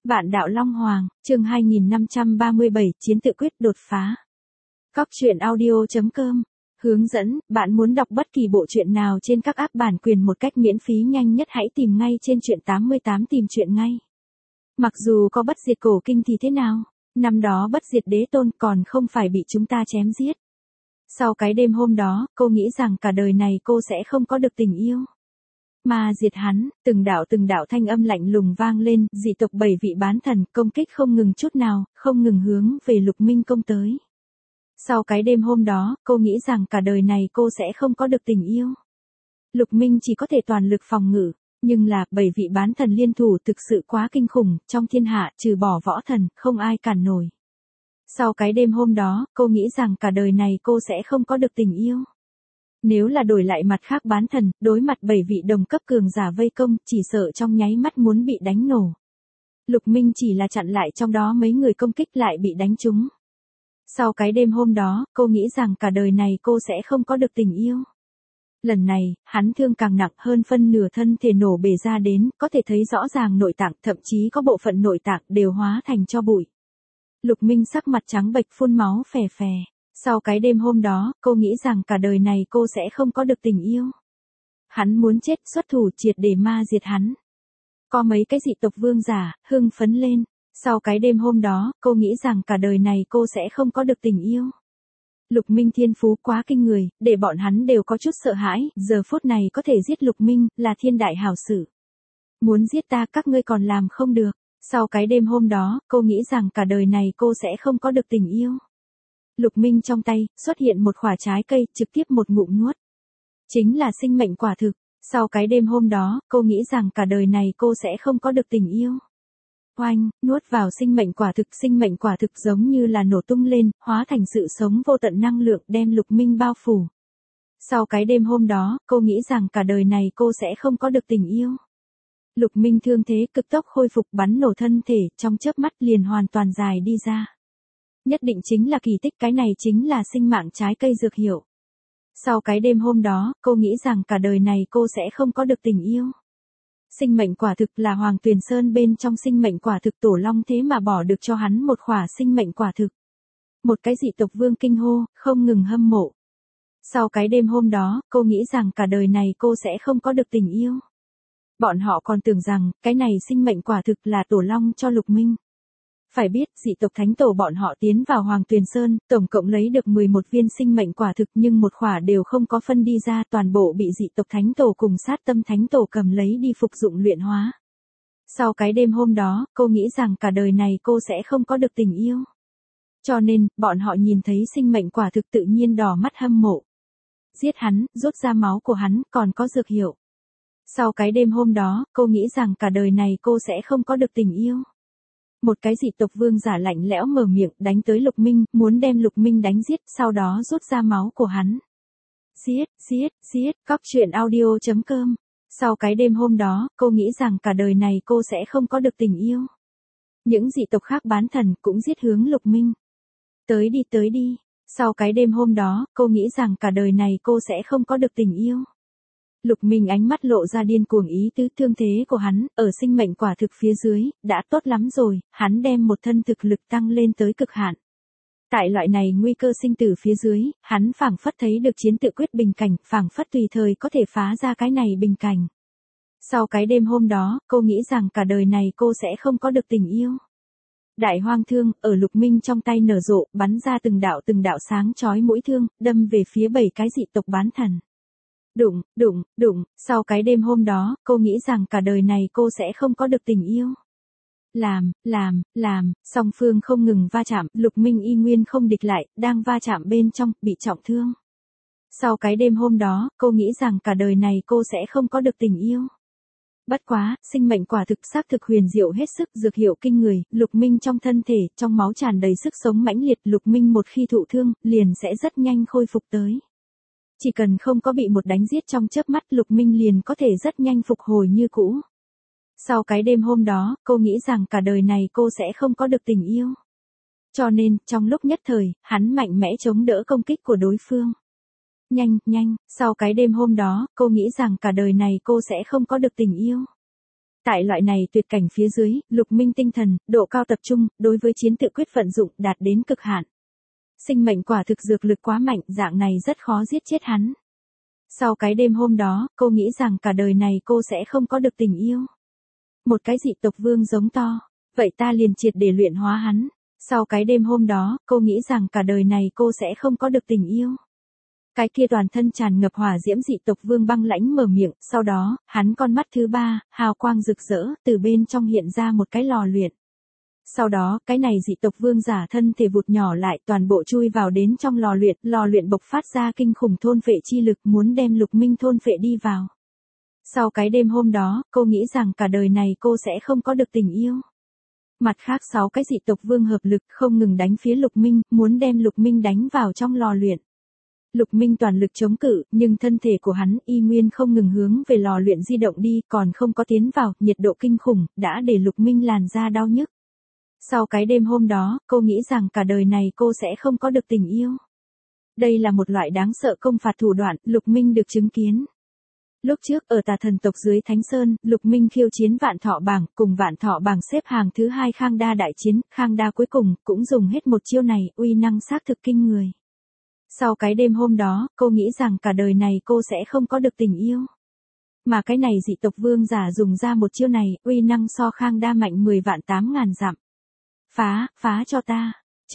Vạn đạo Long Hoàng, chương 2537, chiến tự quyết đột phá. Cóc truyện audio.com. Hướng dẫn, bạn muốn đọc bất kỳ bộ truyện nào trên các app bản quyền một cách miễn phí nhanh nhất hãy tìm ngay trên truyện 88 tìm truyện ngay. Mặc dù có bất diệt cổ kinh thì thế nào, năm đó bất diệt đế tôn còn không phải bị chúng ta chém giết. Sau cái đêm hôm đó, cô nghĩ rằng cả đời này cô sẽ không có được tình yêu. Mà diệt hắn, từng đạo thanh âm lạnh lùng vang lên, dị tộc 7 vị bán thần công kích không ngừng chút nào, không ngừng hướng về Lục Minh công tới. Sau cái đêm hôm đó, cô nghĩ rằng cả đời này cô sẽ không có được tình yêu. Lục Minh chỉ có thể toàn lực phòng ngự, nhưng là 7 vị bán thần liên thủ thực sự quá kinh khủng, trong thiên hạ trừ bỏ võ thần, không ai cản nổi. Sau cái đêm hôm đó, cô nghĩ rằng cả đời này cô sẽ không có được tình yêu. Nếu là đổi lại mặt khác bán thần, đối mặt 7 vị đồng cấp cường giả vây công, chỉ sợ trong nháy mắt muốn bị đánh nổ. Lục Minh chỉ là chặn lại trong đó mấy người công kích lại bị đánh trúng. Sau cái đêm hôm đó, cô nghĩ rằng cả đời này cô sẽ không có được tình yêu. Lần này, hắn thương càng nặng hơn phân nửa thân thể nổ bể ra đến, có thể thấy rõ ràng nội tạng, thậm chí có bộ phận nội tạng đều hóa thành tro bụi. Lục Minh sắc mặt trắng bệch phun máu phè phè. Sau cái đêm hôm đó, cô nghĩ rằng cả đời này cô sẽ không có được tình yêu. Hắn muốn chết, xuất thủ triệt để ma diệt hắn. Có mấy cái dị tộc vương giả, hưng phấn lên. Sau cái đêm hôm đó, cô nghĩ rằng cả đời này cô sẽ không có được tình yêu. Lục Minh thiên phú quá kinh người, để bọn hắn đều có chút sợ hãi, giờ phút này có thể giết Lục Minh, là thiên đại hảo sự. Muốn giết ta các ngươi còn làm không được. Sau cái đêm hôm đó, cô nghĩ rằng cả đời này cô sẽ không có được tình yêu. Lục Minh trong tay, xuất hiện một quả trái cây, trực tiếp một ngụm nuốt. Chính là sinh mệnh quả thực. Sau cái đêm hôm đó, cô nghĩ rằng cả đời này cô sẽ không có được tình yêu. Oanh, nuốt vào sinh mệnh quả thực giống như là nổ tung lên, hóa thành sự sống vô tận năng lượng đem Lục Minh bao phủ. Sau cái đêm hôm đó, cô nghĩ rằng cả đời này cô sẽ không có được tình yêu. Lục Minh thương thế cực tốc khôi phục bắn nổ thân thể, trong chớp mắt liền hoàn toàn dài đi ra. Nhất định chính là kỳ tích, cái này chính là sinh mạng trái cây dược hiệu. Sau cái đêm hôm đó, cô nghĩ rằng cả đời này cô sẽ không có được tình yêu. Sinh mệnh quả thực là Hoàng Tuyền Sơn bên trong sinh mệnh quả thực Tổ Long thế mà bỏ được cho hắn một khỏa sinh mệnh quả thực. Một cái dị tộc vương kinh hô, không ngừng hâm mộ. Sau cái đêm hôm đó, cô nghĩ rằng cả đời này cô sẽ không có được tình yêu. Bọn họ còn tưởng rằng, cái này sinh mệnh quả thực là Tổ Long cho Lục Minh. Phải biết, dị tộc thánh tổ bọn họ tiến vào Hoàng Tuyền Sơn, tổng cộng lấy được 11 viên sinh mệnh quả thực nhưng một khỏa đều không có phân đi ra, toàn bộ bị dị tộc thánh tổ cùng sát tâm thánh tổ cầm lấy đi phục dụng luyện hóa. Sau cái đêm hôm đó, cô nghĩ rằng cả đời này cô sẽ không có được tình yêu. Cho nên, bọn họ nhìn thấy sinh mệnh quả thực tự nhiên đỏ mắt hâm mộ. Giết hắn, rút ra máu của hắn, còn có dược hiệu. Sau cái đêm hôm đó, cô nghĩ rằng cả đời này cô sẽ không có được tình yêu. Một cái dị tộc vương giả lạnh lẽo mở miệng đánh tới Lục Minh, muốn đem Lục Minh đánh giết, sau đó rút ra máu của hắn. Giết, cóc truyện audio.com. Sau cái đêm hôm đó, cô nghĩ rằng cả đời này cô sẽ không có được tình yêu. Những dị tộc khác bán thần cũng giết hướng Lục Minh. Tới đi. Sau cái đêm hôm đó, cô nghĩ rằng cả đời này cô sẽ không có được tình yêu. Lục Minh ánh mắt lộ ra điên cuồng ý tứ, thương thế của hắn, ở sinh mệnh quả thực phía dưới, đã tốt lắm rồi, hắn đem một thân thực lực tăng lên tới cực hạn. Tại loại này nguy cơ sinh tử phía dưới, hắn phảng phất thấy được chiến tự quyết bình cảnh, phảng phất tùy thời có thể phá ra cái này bình cảnh. Sau cái đêm hôm đó, cô nghĩ rằng cả đời này cô sẽ không có được tình yêu. Đại hoang thương, ở Lục Minh trong tay nở rộ, bắn ra từng đạo sáng chói mũi thương, đâm về phía 7 cái dị tộc bán thần. Đụng, sau cái đêm hôm đó, cô nghĩ rằng cả đời này cô sẽ không có được tình yêu. Làm, song phương không ngừng va chạm, Lục Minh y nguyên không địch lại, đang va chạm bên trong, bị trọng thương. Sau cái đêm hôm đó, cô nghĩ rằng cả đời này cô sẽ không có được tình yêu. Bất quá, sinh mệnh quả thực xác thực huyền diệu hết sức, dược hiệu kinh người, Lục Minh trong thân thể, trong máu tràn đầy sức sống mãnh liệt, Lục Minh một khi thụ thương, liền sẽ rất nhanh khôi phục tới. Chỉ cần không có bị một đánh giết trong chớp mắt, Lục Minh liền có thể rất nhanh phục hồi như cũ. Sau cái đêm hôm đó, cô nghĩ rằng cả đời này cô sẽ không có được tình yêu. Cho nên, trong lúc nhất thời, hắn mạnh mẽ chống đỡ công kích của đối phương. Nhanh, sau cái đêm hôm đó, cô nghĩ rằng cả đời này cô sẽ không có được tình yêu. Tại loại này tuyệt cảnh phía dưới, Lục Minh tinh thần, độ cao tập trung, đối với chiến tự quyết vận dụng đạt đến cực hạn. Sinh mệnh quả thực dược lực quá mạnh, dạng này rất khó giết chết hắn. Sau cái đêm hôm đó, cô nghĩ rằng cả đời này cô sẽ không có được tình yêu. Một cái dị tộc vương giống to, vậy ta liền triệt để luyện hóa hắn. Sau cái đêm hôm đó, cô nghĩ rằng cả đời này cô sẽ không có được tình yêu. Cái kia toàn thân tràn ngập hỏa diễm dị tộc vương băng lãnh mở miệng, sau đó, hắn con mắt thứ ba, hào quang rực rỡ, từ bên trong hiện ra một cái lò luyện. Sau đó, cái này dị tộc vương giả thân thể vụt nhỏ lại toàn bộ chui vào đến trong lò luyện bộc phát ra kinh khủng thôn phệ chi lực muốn đem Lục Minh thôn phệ đi vào. Sau cái đêm hôm đó, cô nghĩ rằng cả đời này cô sẽ không có được tình yêu. Mặt khác 6 cái dị tộc vương hợp lực không ngừng đánh phía Lục Minh, muốn đem Lục Minh đánh vào trong lò luyện. Lục Minh toàn lực chống cự, nhưng thân thể của hắn y nguyên không ngừng hướng về lò luyện di động đi, còn không có tiến vào, nhiệt độ kinh khủng, đã để Lục Minh làn da đau nhức. Sau cái đêm hôm đó, cô nghĩ rằng cả đời này cô sẽ không có được tình yêu. Đây là một loại đáng sợ công phạt thủ đoạn, Lục Minh được chứng kiến. Lúc trước ở Tà Thần tộc dưới Thánh Sơn, Lục Minh khiêu chiến Vạn Thọ Bảng, cùng Vạn Thọ Bảng xếp hàng thứ 2 Khang Đa đại chiến, Khang Đa cuối cùng cũng dùng hết một chiêu này, uy năng xác thực kinh người. Sau cái đêm hôm đó, cô nghĩ rằng cả đời này cô sẽ không có được tình yêu. Mà cái này dị tộc vương giả dùng ra một chiêu này, uy năng so Khang Đa mạnh 10 vạn 8.000 dặm. Phá cho ta.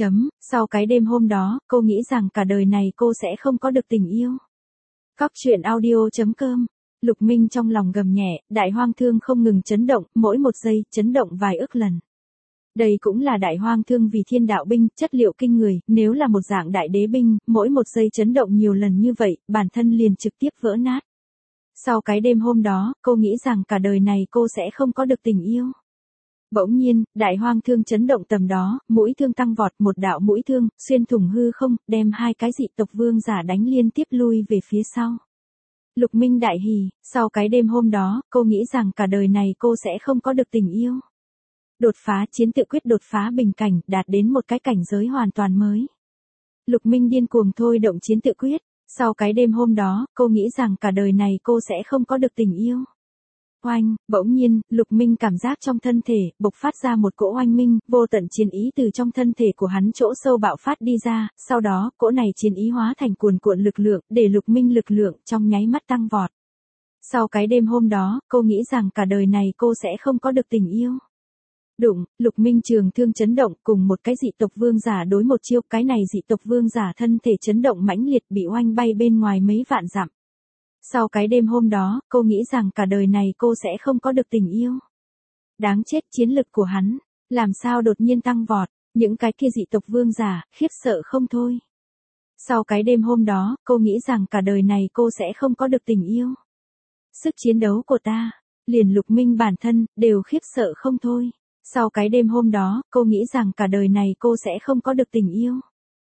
Sau cái đêm hôm đó, cô nghĩ rằng cả đời này cô sẽ không có được tình yêu. Cóc truyện audio.com. Lục Minh trong lòng gầm nhẹ, đại hoang thương không ngừng chấn động, mỗi một giây, chấn động vài ức lần. Đây cũng là đại hoang thương vì thiên đạo binh, chất liệu kinh người, nếu là một dạng đại đế binh, mỗi một giây chấn động nhiều lần như vậy, bản thân liền trực tiếp vỡ nát. Sau cái đêm hôm đó, cô nghĩ rằng cả đời này cô sẽ không có được tình yêu. Bỗng nhiên, đại hoang thương chấn động tầm đó, mũi thương tăng vọt, một đạo mũi thương, xuyên thủng hư không, đem 2 cái dị tộc vương giả đánh liên tiếp lui về phía sau. Lục Minh đại hỉ, sau cái đêm hôm đó, cô nghĩ rằng cả đời này cô sẽ không có được tình yêu. Đột phá chiến tự quyết đột phá bình cảnh, đạt đến một cái cảnh giới hoàn toàn mới. Lục Minh điên cuồng thôi động chiến tự quyết, sau cái đêm hôm đó, cô nghĩ rằng cả đời này cô sẽ không có được tình yêu. Oanh, bỗng nhiên, Lục Minh cảm giác trong thân thể, bộc phát ra một cỗ oanh minh, vô tận chiến ý từ trong thân thể của hắn chỗ sâu bạo phát đi ra, sau đó, cỗ này chiến ý hóa thành cuồn cuộn lực lượng, để Lục Minh lực lượng trong nháy mắt tăng vọt. Sau cái đêm hôm đó, cô nghĩ rằng cả đời này cô sẽ không có được tình yêu. Đụng, Lục Minh trường thương chấn động cùng một cái dị tộc vương giả đối một chiêu, cái này dị tộc vương giả thân thể chấn động mãnh liệt bị oanh bay bên ngoài mấy vạn dặm. Sau cái đêm hôm đó, cô nghĩ rằng cả đời này cô sẽ không có được tình yêu. Đáng chết, chiến lực của hắn, làm sao đột nhiên tăng vọt, những cái kia dị tộc vương giả, khiếp sợ không thôi. Sau cái đêm hôm đó, cô nghĩ rằng cả đời này cô sẽ không có được tình yêu. Sức chiến đấu của ta, liền Lục Minh bản thân, đều khiếp sợ không thôi. Sau cái đêm hôm đó, cô nghĩ rằng cả đời này cô sẽ không có được tình yêu.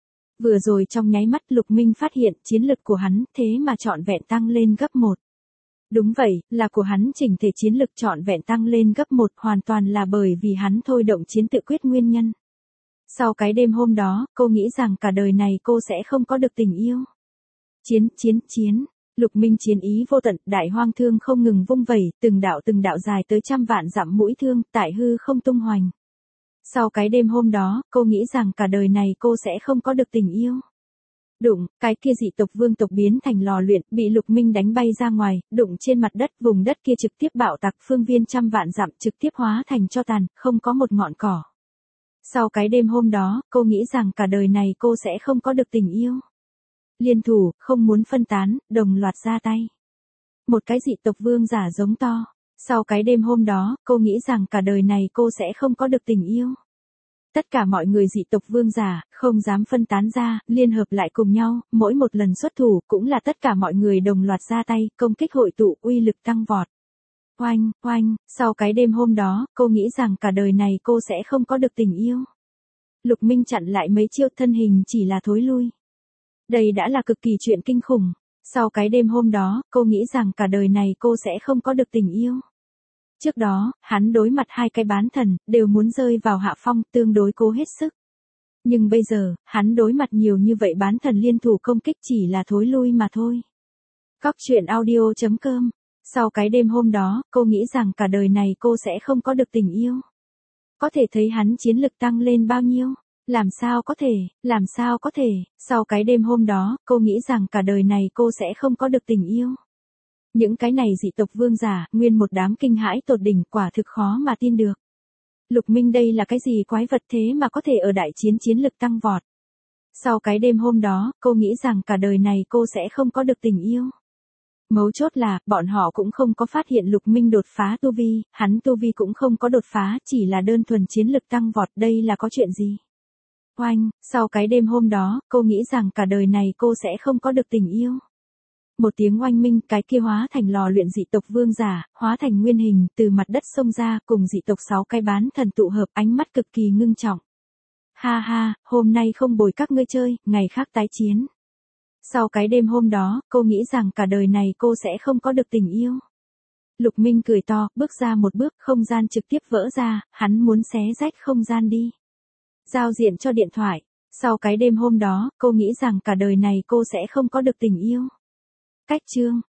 Vừa rồi trong nháy mắt Lục Minh phát hiện chiến lực của hắn thế mà trọn vẹn tăng lên gấp 1. Đúng vậy, là của hắn chỉnh thể chiến lực trọn vẹn tăng lên gấp 1 hoàn toàn là bởi vì hắn thôi động chiến tự quyết nguyên nhân. Sau cái đêm hôm đó, cô nghĩ rằng cả đời này cô sẽ không có được tình yêu. Chiến. Lục Minh chiến ý vô tận, đại hoang thương không ngừng vung vẩy, từng đạo dài tới trăm vạn dặm mũi thương, tại hư không tung hoành. Sau cái đêm hôm đó, cô nghĩ rằng cả đời này cô sẽ không có được tình yêu. Đụng, cái kia dị tộc vương tộc biến thành lò luyện, bị Lục Minh đánh bay ra ngoài, đụng trên mặt đất, vùng đất kia trực tiếp bạo tạc, phương viên trăm vạn dặm trực tiếp hóa thành tro tàn, không có một ngọn cỏ. Sau cái đêm hôm đó, cô nghĩ rằng cả đời này cô sẽ không có được tình yêu. Liên thủ, không muốn phân tán, đồng loạt ra tay. Một cái dị tộc vương giả giống to. Sau cái đêm hôm đó, cô nghĩ rằng cả đời này cô sẽ không có được tình yêu. Tất cả mọi người dị tộc vương giả, không dám phân tán ra, liên hợp lại cùng nhau, mỗi một lần xuất thủ, cũng là tất cả mọi người đồng loạt ra tay, công kích hội tụ, uy lực tăng vọt. Oanh, sau cái đêm hôm đó, cô nghĩ rằng cả đời này cô sẽ không có được tình yêu. Lục Minh chặn lại mấy chiêu, thân hình chỉ là thối lui. Đây đã là cực kỳ chuyện kinh khủng. Sau cái đêm hôm đó, cô nghĩ rằng cả đời này cô sẽ không có được tình yêu. Trước đó, hắn đối mặt 2 cái bán thần, đều muốn rơi vào hạ phong, tương đối cố hết sức. Nhưng bây giờ, hắn đối mặt nhiều như vậy bán thần liên thủ công kích chỉ là thối lui mà thôi. Cóc truyện audio.com Sau cái đêm hôm đó, cô nghĩ rằng cả đời này cô sẽ không có được tình yêu. Có thể thấy hắn chiến lực tăng lên bao nhiêu? Làm sao có thể, sau cái đêm hôm đó, cô nghĩ rằng cả đời này cô sẽ không có được tình yêu. Những cái này dị tộc vương giả, nguyên một đám kinh hãi tột đỉnh, quả thực khó mà tin được. Lục Minh đây là cái gì quái vật thế mà có thể ở đại chiến chiến lực tăng vọt. Sau cái đêm hôm đó, cô nghĩ rằng cả đời này cô sẽ không có được tình yêu. Mấu chốt là, bọn họ cũng không có phát hiện Lục Minh đột phá tu vi, hắn tu vi cũng không có đột phá, chỉ là đơn thuần chiến lực tăng vọt, đây là có chuyện gì? Oanh, sau cái đêm hôm đó, cô nghĩ rằng cả đời này cô sẽ không có được tình yêu. Một tiếng oanh minh, cái kia hóa thành lò luyện dị tộc vương giả, hóa thành nguyên hình, từ mặt đất xông ra, cùng dị tộc 6 cái bán thần tụ hợp, ánh mắt cực kỳ ngưng trọng. Ha ha, hôm nay không bồi các ngươi chơi, ngày khác tái chiến. Sau cái đêm hôm đó, cô nghĩ rằng cả đời này cô sẽ không có được tình yêu. Lục Minh cười to, bước ra một bước, không gian trực tiếp vỡ ra, hắn muốn xé rách không gian đi. Giao diện cho điện thoại. Sau cái đêm hôm đó, cô nghĩ rằng cả đời này cô sẽ không có được tình yêu. Cách chương.